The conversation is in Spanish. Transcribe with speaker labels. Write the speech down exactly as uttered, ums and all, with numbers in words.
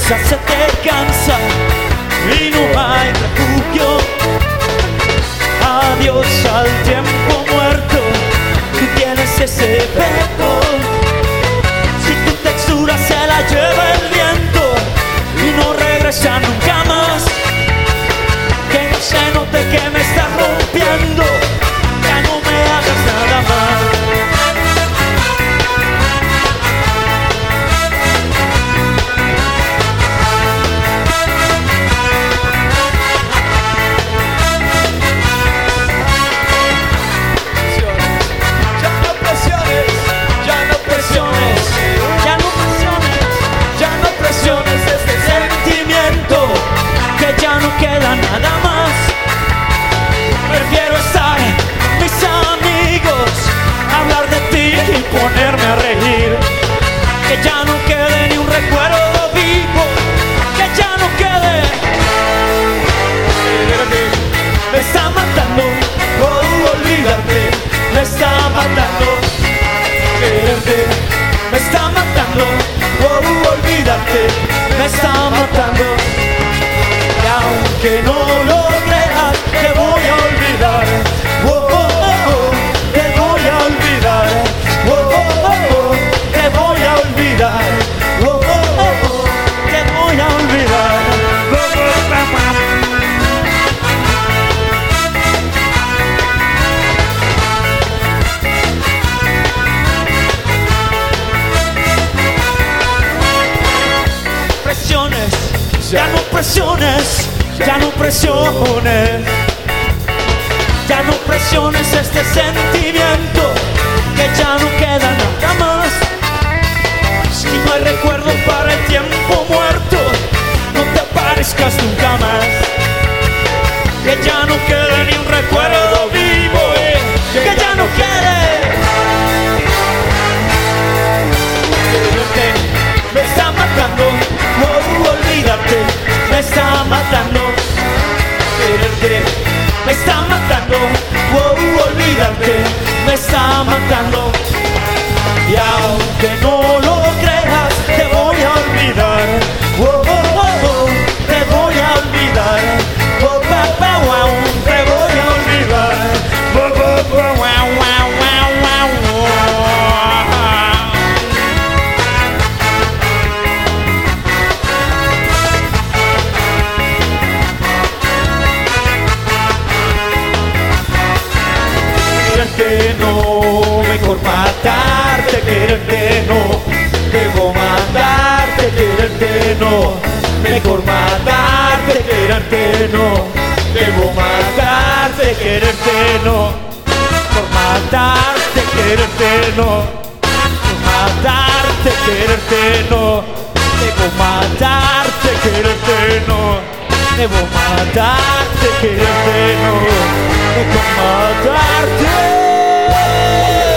Speaker 1: fuerza se te cansa y no hay refugio. Adiós al tiempo muerto, tú tienes ese efecto. Si tu textura se la lleva el viento y no regresa nunca más, que no se note que me estás rompiendo, ya no me hagas nada más. Queda nada más. Prefiero estar mis amigos, hablar de ti y ponerme a reír. Que ya no quede ni un recuerdo vivo, que ya no quede. Me está matando, oh, olvidarte. Me está matando, quererte. Me está matando, oh, olvidarte. Me está matando. Aunque no lo creas, te voy a olvidar. Oh, oh, oh, oh, te voy a olvidar. Oh, oh, oh, oh, te voy a olvidar. Oh, oh, oh, oh, te voy a olvidar. Oh, oh, oh, oh. Presiones, ya no presiones. Ya no presiones, ya no presiones este sentimiento, que ya no queda nada más. Si no hay recuerdo para el tiempo muerto, no te aparezcas nunca más. Que ya no quede ni un recuerdo vivo, eh, que ya no quede. Me está matando, oh, olvídate. Me está matando, quererte. Me está matando, oh, olvídate. Me está matando. Y aunque no lo creas, te voy a olvidar. Oh, oh, oh, oh, te voy a olvidar. Oh, papá, wow, te voy a olvidar. Oh, oh, oh, wow, wow, wow, wow, wow. Quererte no, mejor matarte, quererte no, debo matarte, quererte no, mejor matarte, quererte no, debo matarte, quererte no, por matarte, quererte no, por matarte, quererte no, debo matarte, quererte no, debo matarte, quererte no. Con matarte.